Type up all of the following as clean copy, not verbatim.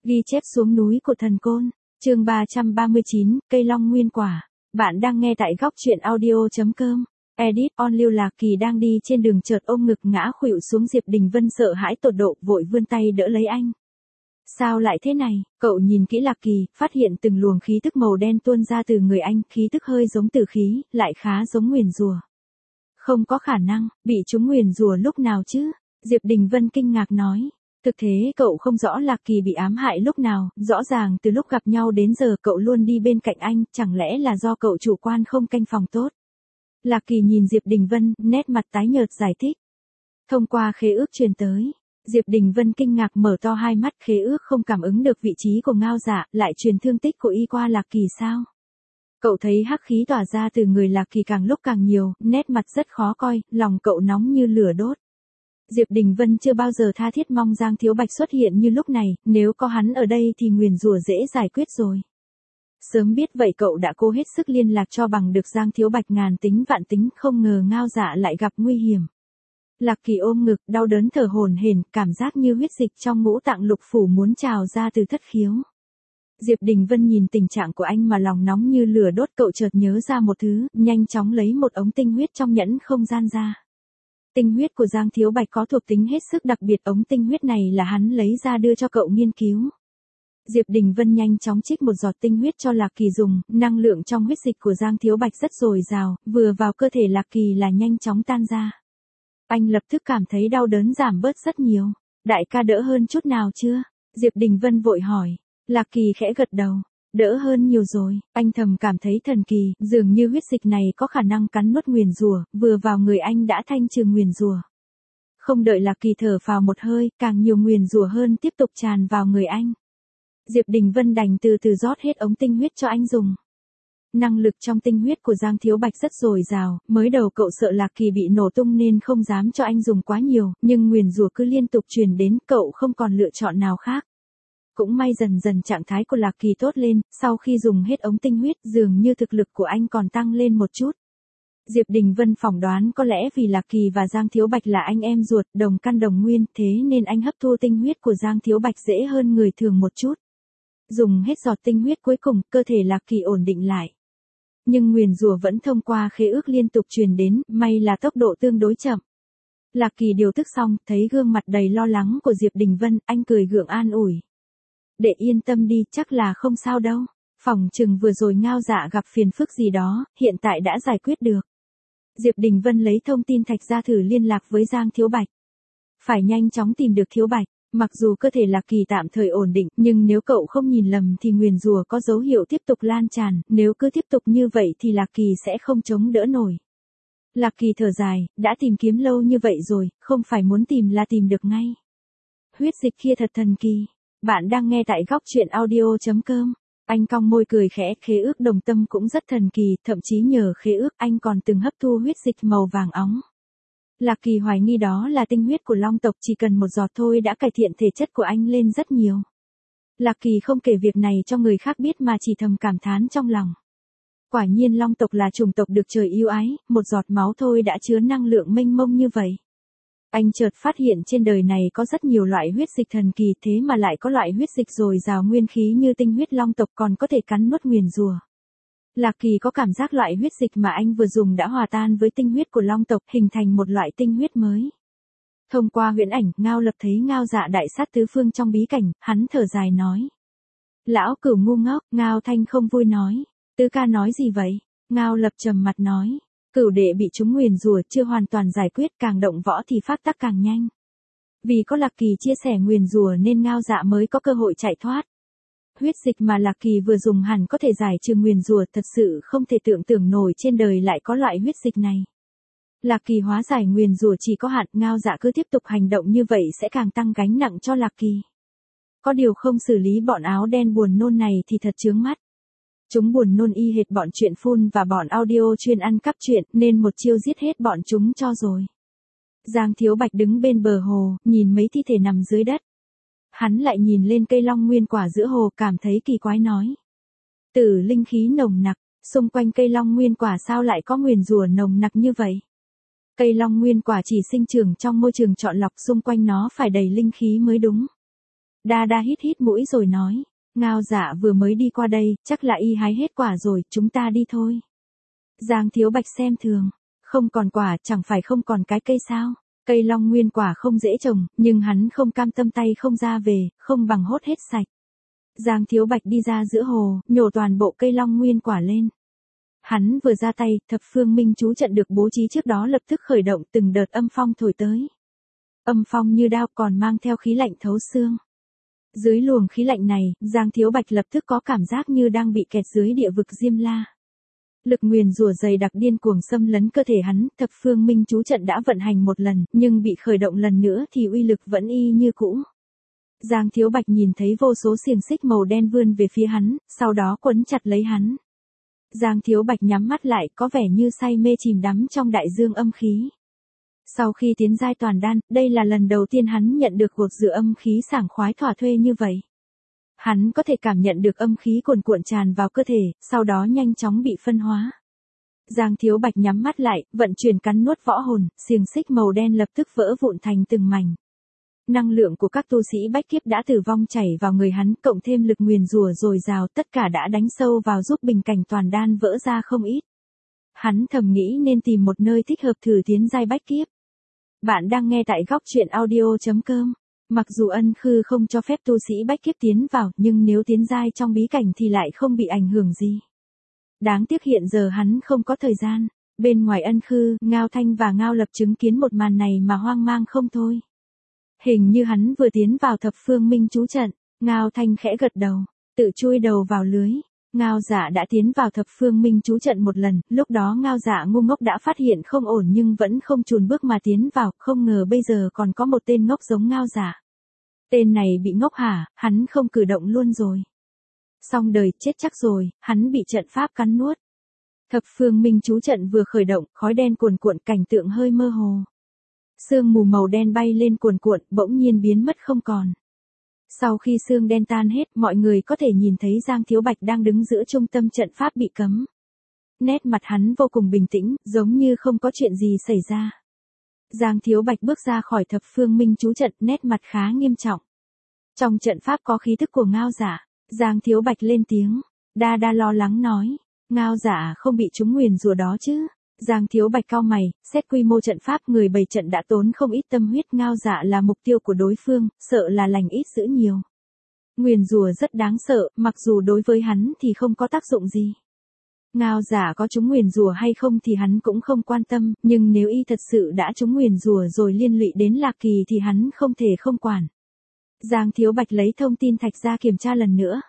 Ghi chép xuống núi của thần côn, chương 339, cây long nguyên quả. Bạn đang nghe tại góc truyện audio.com. Edit on. Lưu Lạc Kỳ đang đi trên đường chợt ôm ngực ngã khuỵu xuống. Diệp Đình Vân sợ hãi tột độ, vội vươn tay đỡ lấy anh. Sao lại thế này? Cậu nhìn kỹ Lạc Kỳ, phát hiện từng luồng khí tức màu đen tuôn ra từ người anh, khí tức hơi giống tử khí, lại khá giống nguyền rủa. Không có khả năng, bị chúng nguyền rủa lúc nào chứ? Diệp Đình Vân kinh ngạc nói. Thực thế cậu không rõ Lạc Kỳ bị ám hại lúc nào, rõ ràng từ lúc gặp nhau đến giờ cậu luôn đi bên cạnh anh, chẳng lẽ là do cậu chủ quan không canh phòng tốt? Lạc Kỳ nhìn Diệp Đình Vân, nét mặt tái nhợt giải thích. Thông qua khế ước truyền tới. Diệp Đình Vân kinh ngạc mở to hai mắt, khế ước không cảm ứng được vị trí của Ngao Dạ, lại truyền thương tích của y qua Lạc Kỳ sao? Cậu thấy hắc khí tỏa ra từ người Lạc Kỳ càng lúc càng nhiều, nét mặt rất khó coi, lòng cậu nóng như lửa đốt. Diệp Đình Vân chưa bao giờ tha thiết mong Giang Thiếu Bạch xuất hiện như lúc này, nếu có hắn ở đây thì nguyền rủa dễ giải quyết rồi. Sớm biết vậy cậu đã cố hết sức liên lạc cho bằng được Giang Thiếu Bạch, ngàn tính vạn tính, không ngờ Ngao Dạ lại gặp nguy hiểm. Lạc Kỳ ôm ngực, đau đớn thở hổn hển, cảm giác như huyết dịch trong ngũ tạng lục phủ muốn trào ra từ thất khiếu. Diệp Đình Vân nhìn tình trạng của anh mà lòng nóng như lửa đốt, cậu chợt nhớ ra một thứ, nhanh chóng lấy một ống tinh huyết trong nhẫn không gian ra. Tinh huyết của Giang Thiếu Bạch có thuộc tính hết sức đặc biệt, ống tinh huyết này là hắn lấy ra đưa cho cậu nghiên cứu. Diệp Đình Vân nhanh chóng trích một giọt tinh huyết cho Lạc Kỳ dùng, năng lượng trong huyết dịch của Giang Thiếu Bạch rất dồi dào, vừa vào cơ thể Lạc Kỳ là nhanh chóng tan ra. Anh lập tức cảm thấy đau đớn giảm bớt rất nhiều. Đại ca đỡ hơn chút nào chưa? Diệp Đình Vân vội hỏi. Lạc Kỳ khẽ gật đầu. Đỡ hơn nhiều rồi, anh thầm cảm thấy thần kỳ, dường như huyết dịch này có khả năng cắn nuốt nguyền rủa, vừa vào người anh đã thanh trừ nguyền rủa. Không đợi Lạc Kỳ thở phào một hơi, càng nhiều nguyền rủa hơn tiếp tục tràn vào người anh. Diệp Đình Vân đành từ từ rót hết ống tinh huyết cho anh dùng. Năng lực trong tinh huyết của Giang Thiếu Bạch rất dồi dào, mới đầu cậu sợ Lạc Kỳ bị nổ tung nên không dám cho anh dùng quá nhiều, nhưng nguyền rủa cứ liên tục truyền đến, cậu không còn lựa chọn nào khác. Cũng may dần dần trạng thái của Lạc Kỳ tốt lên, sau khi dùng hết ống tinh huyết dường như thực lực của anh còn tăng lên một chút. Diệp Đình Vân phỏng đoán có lẽ vì Lạc Kỳ và Giang Thiếu Bạch là anh em ruột, đồng căn đồng nguyên, thế nên anh hấp thu tinh huyết của Giang Thiếu Bạch dễ hơn người thường một chút. Dùng hết giọt tinh huyết cuối cùng, cơ thể Lạc Kỳ ổn định lại. Nhưng nguyền rủa vẫn thông qua khế ước liên tục truyền đến, may là tốc độ tương đối chậm. Lạc Kỳ điều tức xong, thấy gương mặt đầy lo lắng của Diệp Đình Vân, anh cười gượng an ủi. Để yên tâm đi, chắc là không sao đâu. Phỏng chừng vừa rồi Ngao Dạ gặp phiền phức gì đó, hiện tại đã giải quyết được. Diệp Đình Vân lấy thông tin thạch ra thử liên lạc với Giang Thiếu Bạch. Phải nhanh chóng tìm được Thiếu Bạch. Mặc dù cơ thể Lạc Kỳ tạm thời ổn định, nhưng nếu cậu không nhìn lầm thì nguyền rủa có dấu hiệu tiếp tục lan tràn, nếu cứ tiếp tục như vậy thì Lạc Kỳ sẽ không chống đỡ nổi. Lạc Kỳ thở dài, đã tìm kiếm lâu như vậy rồi, không phải muốn tìm là tìm được ngay. Huyết dịch kia thật thần kỳ. Bạn đang nghe tại góc truyện audio.com. Anh cong môi cười khẽ, khế ước đồng tâm cũng rất thần kỳ, thậm chí nhờ khế ước anh còn từng hấp thu huyết dịch màu vàng óng. Lạc Kỳ hoài nghi đó là tinh huyết của Long tộc, chỉ cần một giọt thôi đã cải thiện thể chất của anh lên rất nhiều. Lạc Kỳ không kể việc này cho người khác biết mà chỉ thầm cảm thán trong lòng. Quả nhiên Long tộc là chủng tộc được trời yêu ái, một giọt máu thôi đã chứa năng lượng mênh mông như vậy. Anh chợt phát hiện trên đời này có rất nhiều loại huyết dịch thần kỳ, thế mà lại có loại huyết dịch dồi dào nguyên khí như tinh huyết Long tộc còn có thể cắn nuốt nguyền rủa. Lạc Kỳ có cảm giác loại huyết dịch mà anh vừa dùng đã hòa tan với tinh huyết của Long tộc, hình thành một loại tinh huyết mới. Thông qua huyễn ảnh, Ngao Lập thấy Ngao Dạ đại sát tứ phương trong bí cảnh, hắn thở dài nói. Lão Cửu ngu ngốc, Ngao Thanh không vui nói. Tứ ca nói gì vậy? Ngao Lập trầm mặt nói. Cửu đệ bị chúng nguyền rủa chưa hoàn toàn giải quyết, càng động võ thì pháp tắc càng nhanh. Vì có Lạc Kỳ chia sẻ nguyền rủa nên Ngao Dạ mới có cơ hội chạy thoát. Huyết dịch mà Lạc Kỳ vừa dùng hẳn có thể giải trừ nguyền rủa, thật sự không thể tưởng tượng nổi trên đời lại có loại huyết dịch này. Lạc Kỳ hóa giải nguyền rủa chỉ có hạn, Ngao Dạ cứ tiếp tục hành động như vậy sẽ càng tăng gánh nặng cho Lạc Kỳ. Có điều không xử lý bọn áo đen buồn nôn này thì thật chướng mắt. Chúng buồn nôn y hệt bọn truyện phun và bọn audio chuyên ăn cắp truyện, nên một chiêu giết hết bọn chúng cho rồi. Giang Thiếu Bạch đứng bên bờ hồ, nhìn mấy thi thể nằm dưới đất. Hắn lại nhìn lên cây long nguyên quả giữa hồ, cảm thấy kỳ quái nói. Tử linh khí nồng nặc, xung quanh cây long nguyên quả sao lại có nguyền rủa nồng nặc như vậy? Cây long nguyên quả chỉ sinh trưởng trong môi trường chọn lọc, xung quanh nó phải đầy linh khí mới đúng. Đa đa hít hít mũi rồi nói, Ngao Dạ vừa mới đi qua đây, chắc là y hái hết quả rồi, chúng ta đi thôi. Giang Thiếu Bạch xem thường, không còn quả chẳng phải không còn cái cây sao? Cây long nguyên quả không dễ trồng, nhưng hắn không cam tâm tay không ra về, không bằng hốt hết sạch. Giang Thiếu Bạch đi ra giữa hồ, nhổ toàn bộ cây long nguyên quả lên. Hắn vừa ra tay, thập phương minh chú trận được bố trí trước đó lập tức khởi động, từng đợt âm phong thổi tới. Âm phong như đao còn mang theo khí lạnh thấu xương. Dưới luồng khí lạnh này, Giang Thiếu Bạch lập tức có cảm giác như đang bị kẹt dưới địa vực Diêm La. Lực nguyền rủa dày đặc điên cuồng xâm lấn cơ thể hắn, thập phương minh chú trận đã vận hành một lần, nhưng bị khởi động lần nữa thì uy lực vẫn y như cũ. Giang Thiếu Bạch nhìn thấy vô số xiềng xích màu đen vươn về phía hắn, sau đó quấn chặt lấy hắn. Giang Thiếu Bạch nhắm mắt lại, có vẻ như say mê chìm đắm trong đại dương âm khí. Sau khi tiến giai toàn đan, đây là lần đầu tiên hắn nhận được gột rửa âm khí sảng khoái thỏa thuê như vậy. Hắn có thể cảm nhận được âm khí cuồn cuộn tràn vào cơ thể, sau đó nhanh chóng bị phân hóa. Giang Thiếu Bạch nhắm mắt lại, vận chuyển cắn nuốt võ hồn, xiềng xích màu đen lập tức vỡ vụn thành từng mảnh. Năng lượng của các tu sĩ bách kiếp đã tử vong chảy vào người hắn, cộng thêm lực nguyền rủa dồi dào, tất cả đã đánh sâu vào giúp bình cảnh toàn đan vỡ ra không ít. Hắn thầm nghĩ nên tìm một nơi thích hợp thử tiến giai bách kiếp. Bạn đang nghe tại góc truyện audio.com. Mặc dù ân khư không cho phép tu sĩ bách kiếp tiến vào, nhưng nếu tiến giai trong bí cảnh thì lại không bị ảnh hưởng gì. Đáng tiếc hiện giờ hắn không có thời gian. Bên ngoài ân khư, Ngao Thanh và Ngao Lập chứng kiến một màn này mà hoang mang không thôi. Hình như hắn vừa tiến vào thập phương minh chú trận, Ngao Thanh khẽ gật đầu, tự chui đầu vào lưới. Ngao Dạ đã tiến vào thập phương minh chú trận một lần, lúc đó Ngao Dạ ngu ngốc đã phát hiện không ổn nhưng vẫn không chùn bước mà tiến vào, không ngờ bây giờ còn có một tên ngốc giống Ngao Dạ. Tên này bị ngốc hả, hắn không cử động luôn rồi. Xong đời, chết chắc rồi, hắn bị trận pháp cắn nuốt. Thập phương minh chú trận vừa khởi động, khói đen cuồn cuộn, cảnh tượng hơi mơ hồ. Sương mù màu đen bay lên cuồn cuộn, bỗng nhiên biến mất không còn. Sau khi sương đen tan hết, mọi người có thể nhìn thấy Giang Thiếu Bạch đang đứng giữa trung tâm trận pháp bị cấm. Nét mặt hắn vô cùng bình tĩnh, giống như không có chuyện gì xảy ra. Giang Thiếu Bạch bước ra khỏi thập phương minh chú trận, nét mặt khá nghiêm trọng. Trong trận pháp có khí thức của Ngao Dạ. Giang Thiếu Bạch lên tiếng. Đa đa lo lắng nói. Ngao Dạ không bị trúng nguyền rủa đó chứ? Giang Thiếu Bạch cau mày, xét quy mô trận pháp người bày trận đã tốn không ít tâm huyết, Ngao Dạ là mục tiêu của đối phương, sợ là lành ít dữ nhiều. Nguyền rủa rất đáng sợ, mặc dù đối với hắn thì không có tác dụng gì. Ngao Dạ có trúng nguyền rủa hay không thì hắn cũng không quan tâm, nhưng nếu y thật sự đã trúng nguyền rủa rồi liên lụy đến Lạc Kỳ thì hắn không thể không quản. Giang Thiếu Bạch lấy thông tin thạch ra kiểm tra lần nữa.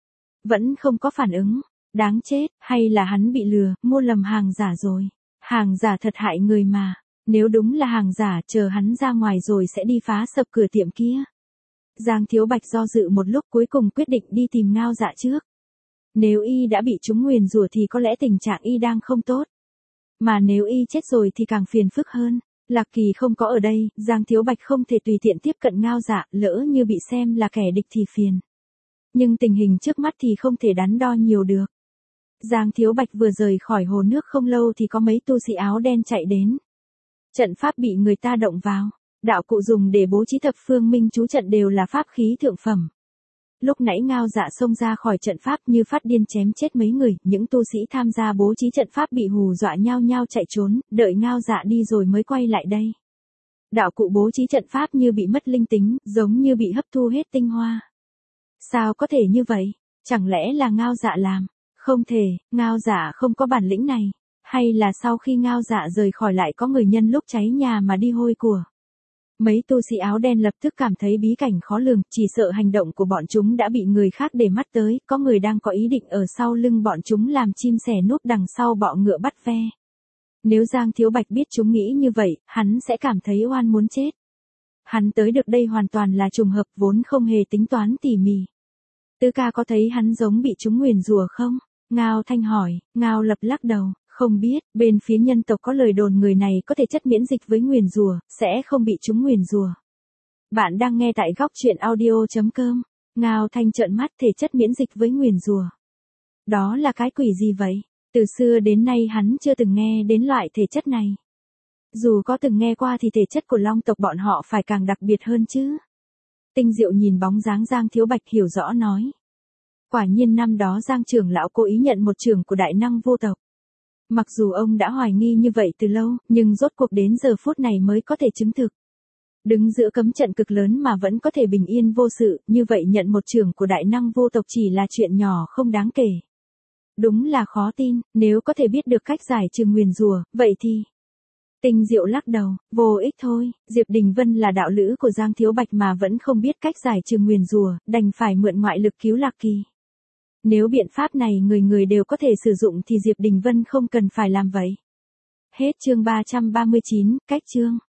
Vẫn không có phản ứng. Đáng chết, hay là hắn bị lừa, mua lầm hàng giả rồi. Hàng giả thật hại người mà. Nếu đúng là hàng giả, chờ hắn ra ngoài rồi sẽ đi phá sập cửa tiệm kia. Giang Thiếu Bạch do dự một lúc, cuối cùng quyết định đi tìm Ngao Dạ trước. Nếu y đã bị trúng nguyền rủa thì có lẽ tình trạng y đang không tốt. Mà nếu y chết rồi thì càng phiền phức hơn. Lạc Kỳ không có ở đây, Giang Thiếu Bạch không thể tùy tiện tiếp cận Ngao Dạ, lỡ như bị xem là kẻ địch thì phiền. Nhưng tình hình trước mắt thì không thể đắn đo nhiều được. Giang Thiếu Bạch vừa rời khỏi hồ nước không lâu thì có mấy tu sĩ áo đen chạy đến. Trận pháp bị người ta động vào. Đạo cụ dùng để bố trí thập phương minh chú trận đều là pháp khí thượng phẩm. Lúc nãy Ngao Dạ xông ra khỏi trận pháp như phát điên chém chết mấy người, những tu sĩ tham gia bố trí trận pháp bị hù dọa nhao nhao chạy trốn, đợi Ngao Dạ đi rồi mới quay lại đây. Đạo cụ bố trí trận pháp như bị mất linh tính, giống như bị hấp thu hết tinh hoa. Sao có thể như vậy? Chẳng lẽ là Ngao Dạ làm? Không thể, Ngao Dạ không có bản lĩnh này. Hay là sau khi Ngao Dạ rời khỏi lại có người nhân lúc cháy nhà mà đi hôi của? Mấy tu sĩ áo đen lập tức cảm thấy bí cảnh khó lường, chỉ sợ hành động của bọn chúng đã bị người khác để mắt tới, có người đang có ý định ở sau lưng bọn chúng làm chim sẻ núp đằng sau bọ ngựa bắt ve. Nếu Giang Thiếu Bạch biết chúng nghĩ như vậy, hắn sẽ cảm thấy oan muốn chết. Hắn tới được đây hoàn toàn là trùng hợp, vốn không hề tính toán tỉ mỉ. Tứ ca có thấy hắn giống bị chúng nguyền rủa không? Ngao Thanh hỏi. Ngao Lập lắc đầu. Không biết, bên phía nhân tộc có lời đồn người này có thể chất miễn dịch với nguyền rủa, sẽ không bị chúng nguyền rủa. Bạn đang nghe tại góc truyện audio.com. Ngao Thanh trợn mắt, thể chất miễn dịch với nguyền rủa. Đó là cái quỷ gì vậy? Từ xưa đến nay hắn chưa từng nghe đến loại thể chất này. Dù có từng nghe qua thì thể chất của long tộc bọn họ phải càng đặc biệt hơn chứ. Tinh Diệu nhìn bóng dáng Giang Thiếu Bạch hiểu rõ nói. Quả nhiên năm đó Giang trưởng lão cố ý nhận một trưởng của đại năng vô tộc. Mặc dù ông đã hoài nghi như vậy từ lâu, nhưng rốt cuộc đến giờ phút này mới có thể chứng thực. Đứng giữa cấm trận cực lớn mà vẫn có thể bình yên vô sự, như vậy nhận một trưởng của đại năng vô tộc chỉ là chuyện nhỏ không đáng kể. Đúng là khó tin, nếu có thể biết được cách giải trừ nguyền rủa, vậy thì... Tinh Diệu lắc đầu, vô ích thôi, Diệp Đình Vân là đạo lữ của Giang Thiếu Bạch mà vẫn không biết cách giải trừ nguyền rủa, đành phải mượn ngoại lực cứu Lạc Kỳ. Nếu biện pháp này người người đều có thể sử dụng thì Diệp Đình Vân không cần phải làm vậy. Hết chương 339, cách chương.